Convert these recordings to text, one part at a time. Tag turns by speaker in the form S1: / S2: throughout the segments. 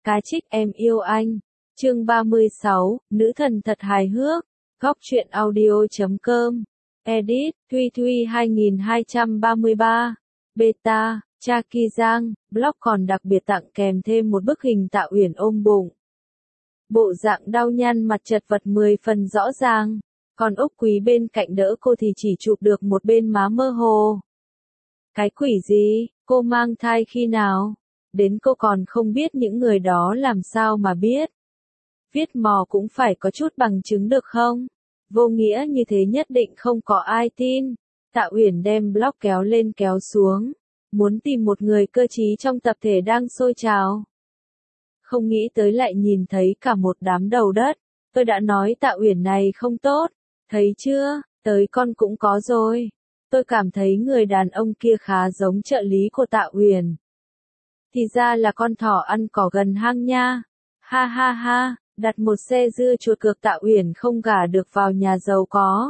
S1: Cá trích em yêu anh. Chương 36, nữ thần thật hài hước. Góc truyện audio.com. Edit, Thuy Thuy 2233. Beta, Cha Ki Giang, blog còn đặc biệt tặng kèm thêm một bức hình Tạ Uyển ôm bụng. Bộ dạng đau nhăn mặt chật vật 10 phần rõ ràng. Còn Úc Quý bên cạnh đỡ cô thì chỉ chụp được một bên má mơ hồ. Cái quỷ gì, cô mang thai khi nào? Đến cô còn không biết những người đó làm sao mà biết. Viết mò cũng phải có chút bằng chứng được không? Vô nghĩa như thế nhất định không có ai tin. Tạ Uyển đem blog kéo lên kéo xuống. Muốn tìm một người cơ trí trong tập thể đang sôi trào. Không nghĩ tới lại nhìn thấy cả một đám đầu đất. Tôi đã nói Tạ Uyển này không tốt. Thấy chưa, tới con cũng có rồi. Tôi cảm thấy người đàn ông kia khá giống trợ lý của Tạ Uyển. Thì ra là con thỏ ăn cỏ gần hang nha. Ha ha ha, đặt một xe dưa chuột cược Tạ Uyển không gả được vào nhà giàu có.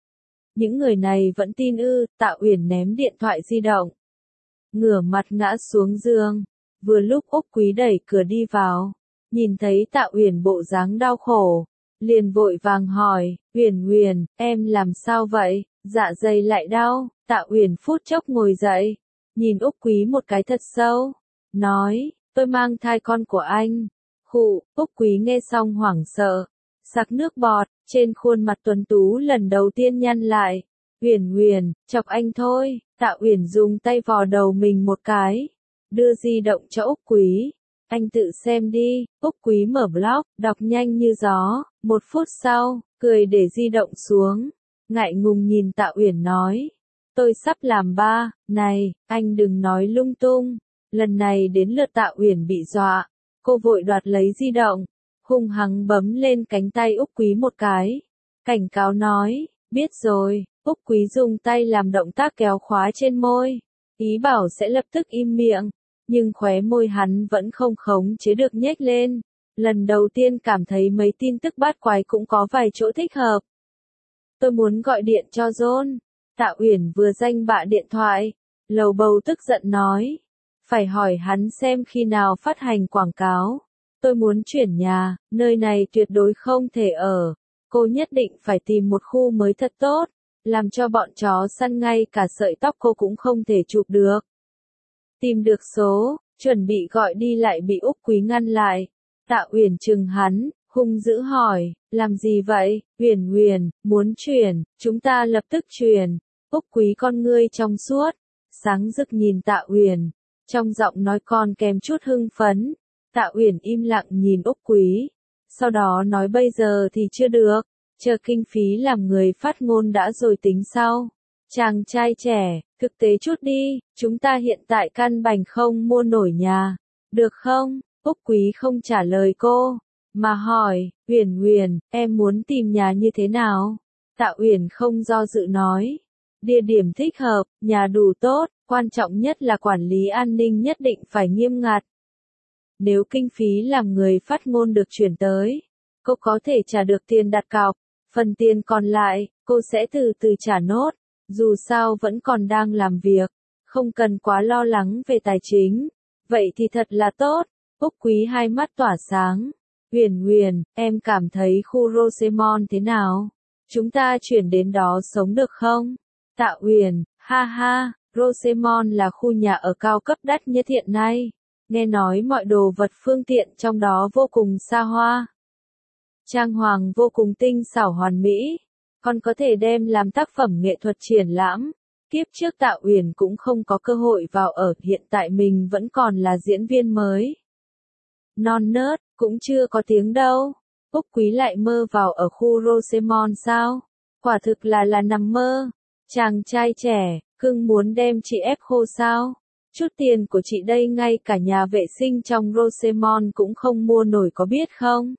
S1: Những người này vẫn tin ư? Tạ Uyển ném điện thoại di động. Ngửa mặt ngã xuống giường. Vừa lúc Úc Quý đẩy cửa đi vào. Nhìn thấy Tạ Uyển bộ dáng đau khổ. Liền vội vàng hỏi, Uyển, em làm sao vậy? Dạ dày lại đau. Tạ Uyển phút chốc ngồi dậy. Nhìn Úc Quý một cái thật sâu. Nói, tôi mang thai con của anh. Khụ, Úc Quý nghe xong hoảng sợ. Sặc nước bọt, trên khuôn mặt tuấn tú lần đầu tiên nhăn lại. Uyển, chọc anh thôi. Tạ Uyển dùng tay vò đầu mình một cái. Đưa di động cho Úc Quý. Anh tự xem đi. Úc Quý mở blog, đọc nhanh như gió. 1 phút sau, cười để di động xuống. Ngại ngùng nhìn Tạ Uyển nói. Tôi sắp làm ba. Này, anh đừng nói lung tung. Lần này đến lượt Tạ Uyển bị dọa. Cô vội đoạt lấy di động. Hung hăng bấm lên cánh tay Úc Quý một cái. Cảnh cáo nói, biết rồi. Úc Quý dùng tay làm động tác kéo khóa trên môi. Ý bảo sẽ lập tức im miệng. Nhưng khóe môi hắn vẫn không khống chế được nhếch lên. Lần đầu tiên cảm thấy mấy tin tức bát quái cũng có vài chỗ thích hợp. Tôi muốn gọi điện cho John. Tạ Uyển vừa danh bạ điện thoại. Lầu bầu tức giận nói. Phải hỏi hắn xem khi nào phát hành quảng cáo. Tôi muốn chuyển nhà, nơi này tuyệt đối không thể ở. Cô nhất định phải tìm một khu mới thật tốt. Làm cho bọn chó săn ngay cả sợi tóc cô cũng không thể chụp được. Tìm được số, chuẩn bị gọi đi lại bị Úc Quý ngăn lại. Tạ Uyển trừng hắn, hung dữ hỏi, làm gì vậy? Uyển, muốn chuyển, chúng ta lập tức chuyển. Úc Quý con ngươi trong suốt, sáng rực nhìn Tạ Uyển, trong giọng nói còn kèm chút hưng phấn. Tạ Uyển im lặng nhìn Úc Quý, sau đó nói bây giờ thì chưa được, chờ kinh phí làm người phát ngôn đã rồi tính sau. Chàng trai trẻ, thực tế chút đi, chúng ta hiện tại căn bản không mua nổi nhà, được không? Úc Quý không trả lời cô, mà hỏi, Uyển, em muốn tìm nhà như thế nào? Tạ Uyển không do dự nói, địa điểm thích hợp, nhà đủ tốt, quan trọng nhất là quản lý an ninh nhất định phải nghiêm ngặt. Nếu kinh phí làm người phát ngôn được chuyển tới, cô có thể trả được tiền đặt cọc, phần tiền còn lại, cô sẽ từ từ trả nốt. Dù sao vẫn còn đang làm việc, không cần quá lo lắng về tài chính. Vậy thì thật là tốt. Úc Quý hai mắt tỏa sáng. Uyển, em cảm thấy khu Rosemont thế nào? Chúng ta chuyển đến đó sống được không? Tạ Uyển, ha, Rosemont là khu nhà ở cao cấp đắt nhất hiện nay. Nghe nói mọi đồ vật phương tiện trong đó vô cùng xa hoa. Trang hoàng vô cùng tinh xảo hoàn mỹ. Còn có thể đem làm tác phẩm nghệ thuật triển lãm. Kiếp trước Tạ Uyển cũng không có cơ hội vào ở, hiện tại mình vẫn còn là diễn viên mới. Non nớt, cũng chưa có tiếng đâu. Úc Quý lại mơ vào ở khu Rosemont sao? Quả thực là nằm mơ. Chàng trai trẻ, cưng muốn đem chị ép khô sao? Chút tiền của chị đây ngay cả nhà vệ sinh trong Rosemont cũng không mua nổi có biết không?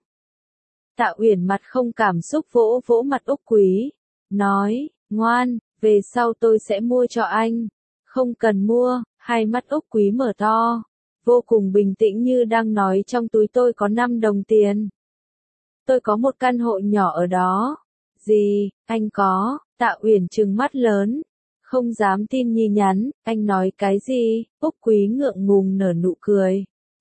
S1: Tạ Uyển mặt không cảm xúc vỗ vỗ mặt Úc Quý. Nói, ngoan, về sau tôi sẽ mua cho anh. Không cần mua, hai mắt Úc Quý mở to. Vô cùng bình tĩnh như đang nói trong túi tôi có 5 đồng tiền. Tôi có một căn hộ nhỏ ở đó. Gì, anh có? Tạ Uyển trừng mắt lớn. Không dám tin nhí nhắn, anh nói cái gì? Úc Quý ngượng ngùng nở nụ cười.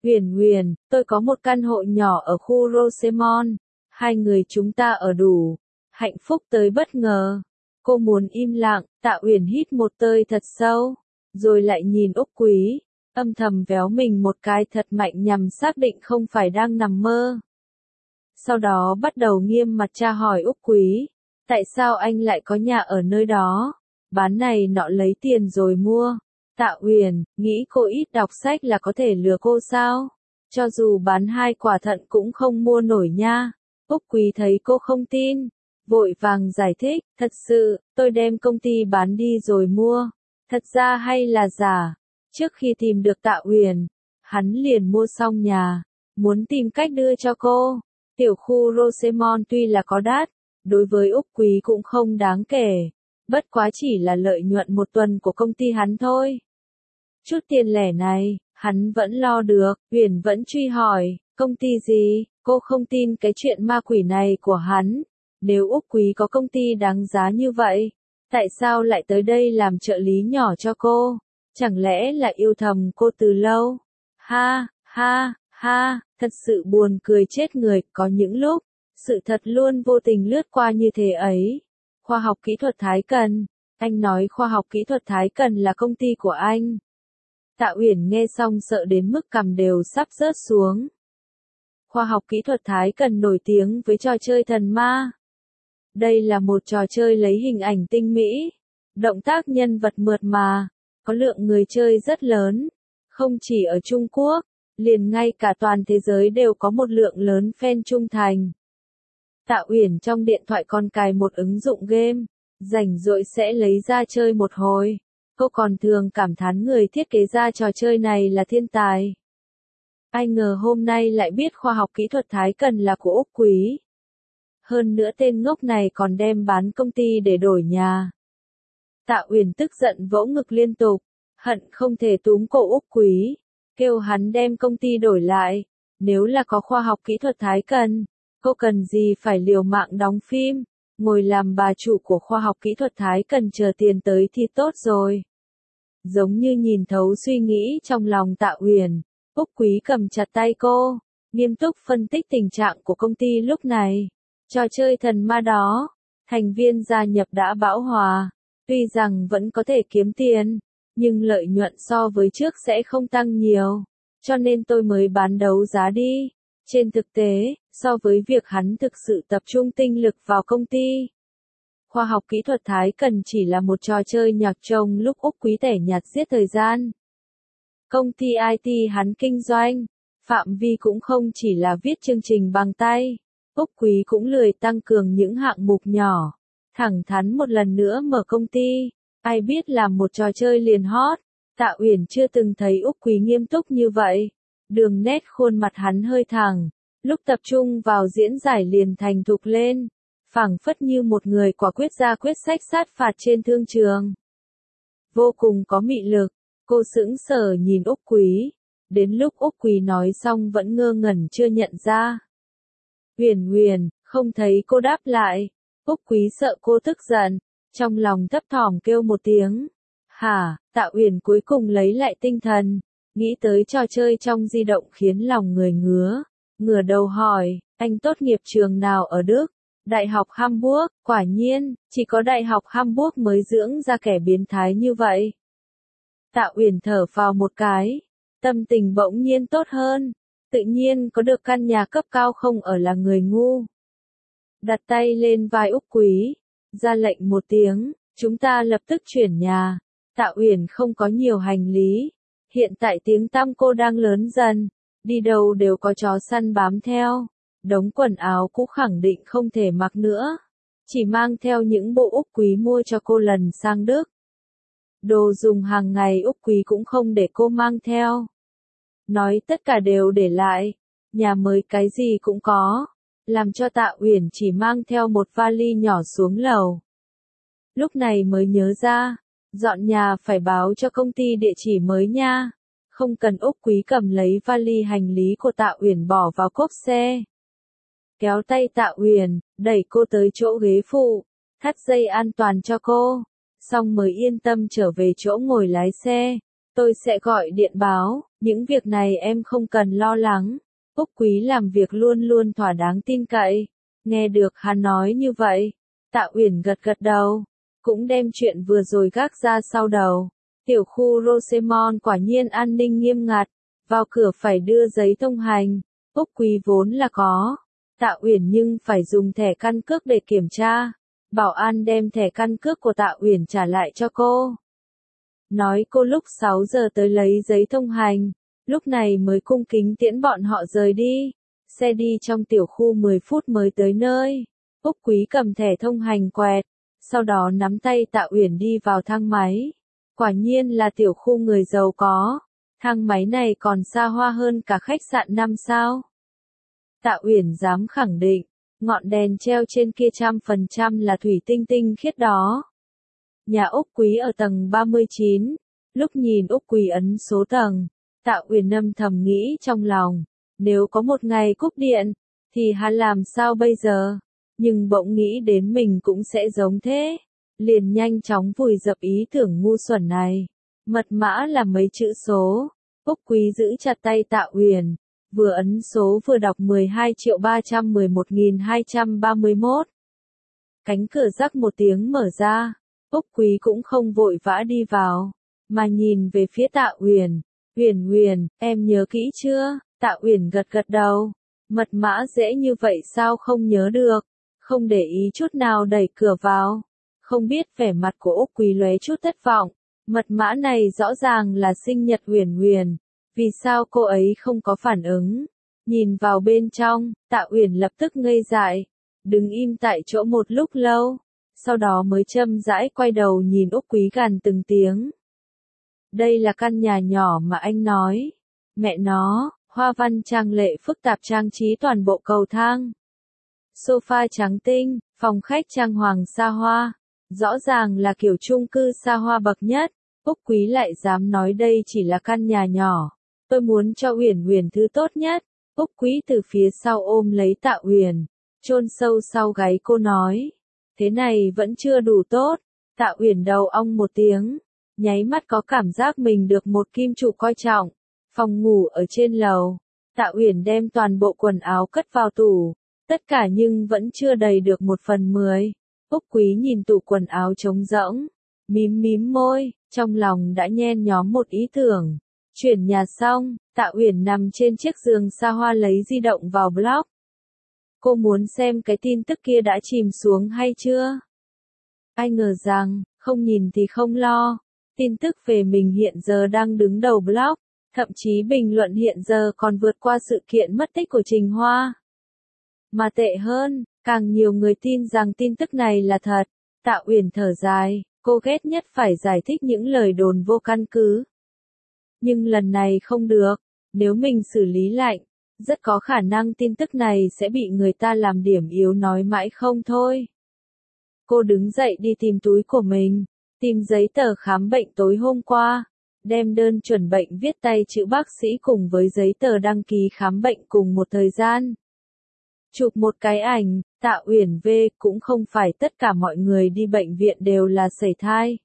S1: Huyền Huyền, tôi có một căn hộ nhỏ ở khu Rosemont. Hai người chúng ta ở đủ. Hạnh phúc tới bất ngờ. Cô muốn im lặng, Tạ Uyển hít một hơi thật sâu, rồi lại nhìn Úc Quý, âm thầm véo mình một cái thật mạnh nhằm xác định không phải đang nằm mơ. Sau đó bắt đầu nghiêm mặt tra hỏi Úc Quý, tại sao anh lại có nhà ở nơi đó? Bán này nọ lấy tiền rồi mua. Tạ Uyển, nghĩ cô ít đọc sách là có thể lừa cô sao? Cho dù bán 2 quả thận cũng không mua nổi nha. Úc Quý thấy cô không tin, vội vàng giải thích, thật sự, tôi đem công ty bán đi rồi mua. Thật ra hay là giả? Trước khi tìm được Tạ Uyển, hắn liền mua xong nhà, muốn tìm cách đưa cho cô. Tiểu khu Rosemont tuy là có đắt, đối với Úc Quý cũng không đáng kể, bất quá chỉ là lợi nhuận một tuần của công ty hắn thôi. Chút tiền lẻ này, hắn vẫn lo được. Uyển vẫn truy hỏi, công ty gì? Cô không tin cái chuyện ma quỷ này của hắn. Nếu Úc Quý có công ty đáng giá như vậy, tại sao lại tới đây làm trợ lý nhỏ cho cô? Chẳng lẽ là yêu thầm cô từ lâu? Ha, ha, ha, thật sự buồn cười chết người, có những lúc, sự thật luôn vô tình lướt qua như thế ấy. Khoa học kỹ thuật Thái Cần, anh nói khoa học kỹ thuật Thái Cần là công ty của anh. Tạ Uyển nghe xong sợ đến mức cằm đều sắp rớt xuống. Khoa học kỹ thuật Thái Cần nổi tiếng với trò chơi thần ma. Đây là một trò chơi lấy hình ảnh tinh mỹ, động tác nhân vật mượt mà, có lượng người chơi rất lớn, không chỉ ở Trung Quốc, liền ngay cả toàn thế giới đều có một lượng lớn fan trung thành. Tạ Uyển trong điện thoại còn cài một ứng dụng game, rảnh rỗi sẽ lấy ra chơi một hồi. Cô còn thường cảm thán người thiết kế ra trò chơi này là thiên tài. Ai ngờ hôm nay lại biết khoa học kỹ thuật Thái Cần là của Úc Quý. Hơn nữa tên ngốc này còn đem bán công ty để đổi nhà. Tạ Uyển tức giận vỗ ngực liên tục, hận không thể túm cổ Úc Quý, kêu hắn đem công ty đổi lại. Nếu là có khoa học kỹ thuật Thái Cần, cô cần gì phải liều mạng đóng phim, ngồi làm bà chủ của khoa học kỹ thuật Thái Cần chờ tiền tới thì tốt rồi. Giống như nhìn thấu suy nghĩ trong lòng Tạ Uyển, Úc Quý cầm chặt tay cô, nghiêm túc phân tích tình trạng của công ty lúc này. Trò chơi thần ma đó, thành viên gia nhập đã bão hòa, tuy rằng vẫn có thể kiếm tiền, nhưng lợi nhuận so với trước sẽ không tăng nhiều, cho nên tôi mới bán đấu giá đi. Trên thực tế, so với việc hắn thực sự tập trung tinh lực vào công ty, khoa học kỹ thuật Thái Cần chỉ là một trò chơi nhạc trông lúc Úc Quý tẻ nhạt giết thời gian. Công ty IT hắn kinh doanh, phạm vi cũng không chỉ là viết chương trình bằng tay. Úc Quý cũng lười tăng cường những hạng mục nhỏ, thẳng thắn một lần nữa mở công ty, ai biết làm một trò chơi liền hot. Tạ Uyển chưa từng thấy Úc Quý nghiêm túc như vậy, đường nét khuôn mặt hắn hơi thẳng, lúc tập trung vào diễn giải liền thành thục lên, phảng phất như một người quả quyết ra quyết sách sát phạt trên thương trường. Vô cùng có mị lực, cô sững sờ nhìn Úc Quý, đến lúc Úc Quý nói xong vẫn ngơ ngẩn chưa nhận ra. Huyền Huyền, không thấy cô đáp lại. Úc Quý sợ cô tức giận, trong lòng thấp thỏm kêu một tiếng. Hả? Tạ Uyển cuối cùng lấy lại tinh thần, nghĩ tới trò chơi trong di động khiến lòng người ngứa, ngửa đầu hỏi, anh tốt nghiệp trường nào ở Đức? Đại học Hamburg, quả nhiên, chỉ có Đại học Hamburg mới dưỡng ra kẻ biến thái như vậy. Tạ Uyển thở phào một cái, tâm tình bỗng nhiên tốt hơn. Tự nhiên có được căn nhà cấp cao không ở là người ngu. Đặt tay lên vai Úc Quý, ra lệnh một tiếng, chúng ta lập tức chuyển nhà. Tạ Uyển không có nhiều hành lý. Hiện tại tiếng tăm cô đang lớn dần, đi đâu đều có chó săn bám theo. Đống quần áo cũ khẳng định không thể mặc nữa. Chỉ mang theo những bộ Úc Quý mua cho cô lần sang Đức. Đồ dùng hàng ngày Úc Quý cũng không để cô mang theo. Nói tất cả đều để lại, nhà mới cái gì cũng có, làm cho Tạ Uyển chỉ mang theo một vali nhỏ xuống lầu. Lúc này mới nhớ ra, dọn nhà phải báo cho công ty địa chỉ mới nha, không cần. Úc Quý cầm lấy vali hành lý của Tạ Uyển bỏ vào cốp xe. Kéo tay Tạ Uyển, đẩy cô tới chỗ ghế phụ, thắt dây an toàn cho cô, xong mới yên tâm trở về chỗ ngồi lái xe. Tôi sẽ gọi điện báo, những việc này em không cần lo lắng. Úc Quý làm việc luôn luôn thỏa đáng tin cậy. Nghe được hắn nói như vậy, Tạ Uyển gật gật đầu, cũng đem chuyện vừa rồi gác ra sau đầu. Tiểu khu Rosemont quả nhiên an ninh nghiêm ngặt, vào cửa phải đưa giấy thông hành. Úc Quý vốn là có Tạ Uyển nhưng phải dùng thẻ căn cước để kiểm tra. Bảo an đem thẻ căn cước của Tạ Uyển trả lại cho cô. Nói cô lúc 6 giờ tới lấy giấy thông hành, lúc này mới cung kính tiễn bọn họ rời đi. Xe đi trong tiểu khu 10 phút mới tới nơi. Úc Quý cầm thẻ thông hành quẹt, sau đó nắm tay Tạ Uyển đi vào thang máy. Quả nhiên là tiểu khu người giàu có. Thang máy này còn xa hoa hơn cả khách sạn 5 sao. Tạ Uyển dám khẳng định, ngọn đèn treo trên kia 100% là thủy tinh tinh khiết đó. Nhà Úc Quý ở tầng 39, lúc nhìn Úc Quý ấn số tầng, Tạ Uyển âm thầm nghĩ trong lòng, nếu có một ngày cúp điện, thì hắn làm sao bây giờ? Nhưng bỗng nghĩ đến mình cũng sẽ giống thế, liền nhanh chóng vùi dập ý tưởng ngu xuẩn này. Mật mã là mấy chữ số. Úc Quý giữ chặt tay Tạ Uyển, vừa ấn số vừa đọc 12.311.231. Cánh cửa rắc một tiếng mở ra, Úc Quý cũng không vội vã đi vào, mà nhìn về phía Tạ Uyển. Uyển Uyển, em nhớ kỹ chưa? Tạ Uyển gật gật đầu. Mật mã dễ như vậy sao không nhớ được? Không để ý chút nào đẩy cửa vào. Không biết vẻ mặt của Úc Quý lóe chút thất vọng. Mật mã này rõ ràng là sinh nhật Uyển Uyển. Vì sao cô ấy không có phản ứng? Nhìn vào bên trong, Tạ Uyển lập tức ngây dại, đứng im tại chỗ một lúc lâu, sau đó mới chậm rãi quay đầu nhìn Úc Quý gằn từng tiếng. Đây là căn nhà nhỏ mà anh nói. Mẹ nó, hoa văn trang lệ phức tạp trang trí toàn bộ cầu thang. Sofa trắng tinh, phòng khách trang hoàng xa hoa. Rõ ràng là kiểu chung cư xa hoa bậc nhất. Úc Quý lại dám nói đây chỉ là căn nhà nhỏ. Tôi muốn cho Uyển Uyển thứ tốt nhất. Úc Quý từ phía sau ôm lấy Tạ Uyển, chôn sâu sau gáy cô nói. Thế này vẫn chưa đủ tốt. Tạ Uyển đầu ong một tiếng, nháy mắt có cảm giác mình được một kim chủ coi trọng. Phòng ngủ ở trên lầu. Tạ Uyển đem toàn bộ quần áo cất vào tủ. Tất cả nhưng vẫn chưa đầy được 1/10. Úc Quý nhìn tủ quần áo trống rỗng, mím mím môi, trong lòng đã nhen nhóm một ý tưởng. Chuyển nhà xong, Tạ Uyển nằm trên chiếc giường xa hoa lấy di động vào blog. Cô muốn xem cái tin tức kia đã chìm xuống hay chưa? Ai ngờ rằng, không nhìn thì không lo. Tin tức về mình hiện giờ đang đứng đầu blog, thậm chí bình luận hiện giờ còn vượt qua sự kiện mất tích của Trình Hoa. Mà tệ hơn, càng nhiều người tin rằng tin tức này là thật. Tạ Uyển thở dài, cô ghét nhất phải giải thích những lời đồn vô căn cứ. Nhưng lần này không được, nếu mình xử lý lạnh, rất có khả năng tin tức này sẽ bị người ta làm điểm yếu nói mãi không thôi. Cô đứng dậy đi tìm túi của mình, tìm giấy tờ khám bệnh tối hôm qua, đem đơn chuẩn bệnh viết tay chữ bác sĩ cùng với giấy tờ đăng ký khám bệnh cùng một thời gian. Chụp một cái ảnh, Tạ Uyển về, cũng không phải tất cả mọi người đi bệnh viện đều là sẩy thai.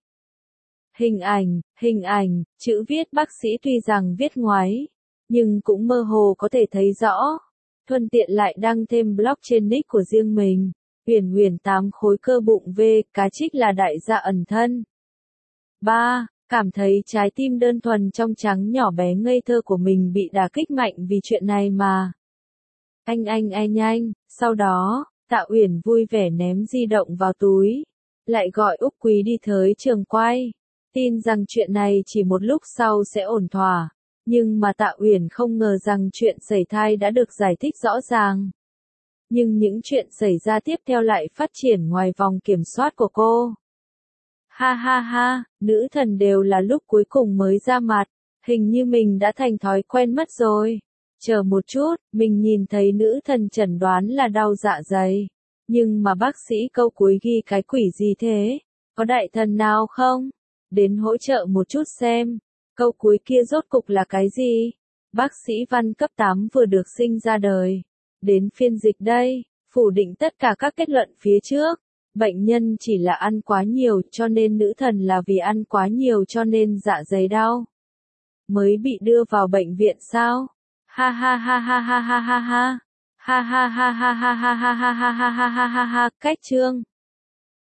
S1: Hình ảnh, chữ viết bác sĩ tuy rằng viết ngoáy, nhưng cũng mơ hồ có thể thấy rõ. Thuận tiện lại đăng thêm blog trên nick của riêng mình. Uyển Uyển 8 khối cơ bụng về, cá trích là đại gia ẩn thân. 3. Cảm thấy trái tim đơn thuần trong trắng nhỏ bé ngây thơ của mình bị đả kích mạnh vì chuyện này mà. Anh, sau đó, Tạ Uyển vui vẻ ném di động vào túi. Lại gọi Úc Quý đi tới trường quay. Tin rằng chuyện này chỉ một lúc sau sẽ ổn thỏa. Nhưng mà Tạ Uyển không ngờ rằng chuyện sẩy thai đã được giải thích rõ ràng. Nhưng những chuyện xảy ra tiếp theo lại phát triển ngoài vòng kiểm soát của cô. Ha ha ha, nữ thần đều là lúc cuối cùng mới ra mặt. Hình như mình đã thành thói quen mất rồi. Chờ một chút, mình nhìn thấy nữ thần chẩn đoán là đau dạ dày. Nhưng mà bác sĩ câu cuối ghi cái quỷ gì thế? Có đại thần nào không? Đến hỗ trợ một chút xem. Câu cuối kia rốt cục là cái gì? Bác sĩ văn cấp 8 vừa được sinh ra đời. Đến phiên dịch đây, phủ định tất cả các kết luận phía trước. Bệnh nhân chỉ là ăn quá nhiều cho nên nữ thần là vì ăn quá nhiều cho nên dạ dày đau. mới bị đưa vào bệnh viện sao? Ha ha ha ha ha ha ha ha. Ha ha ha ha ha ha ha ha ha ha ha ha ha. Cách chương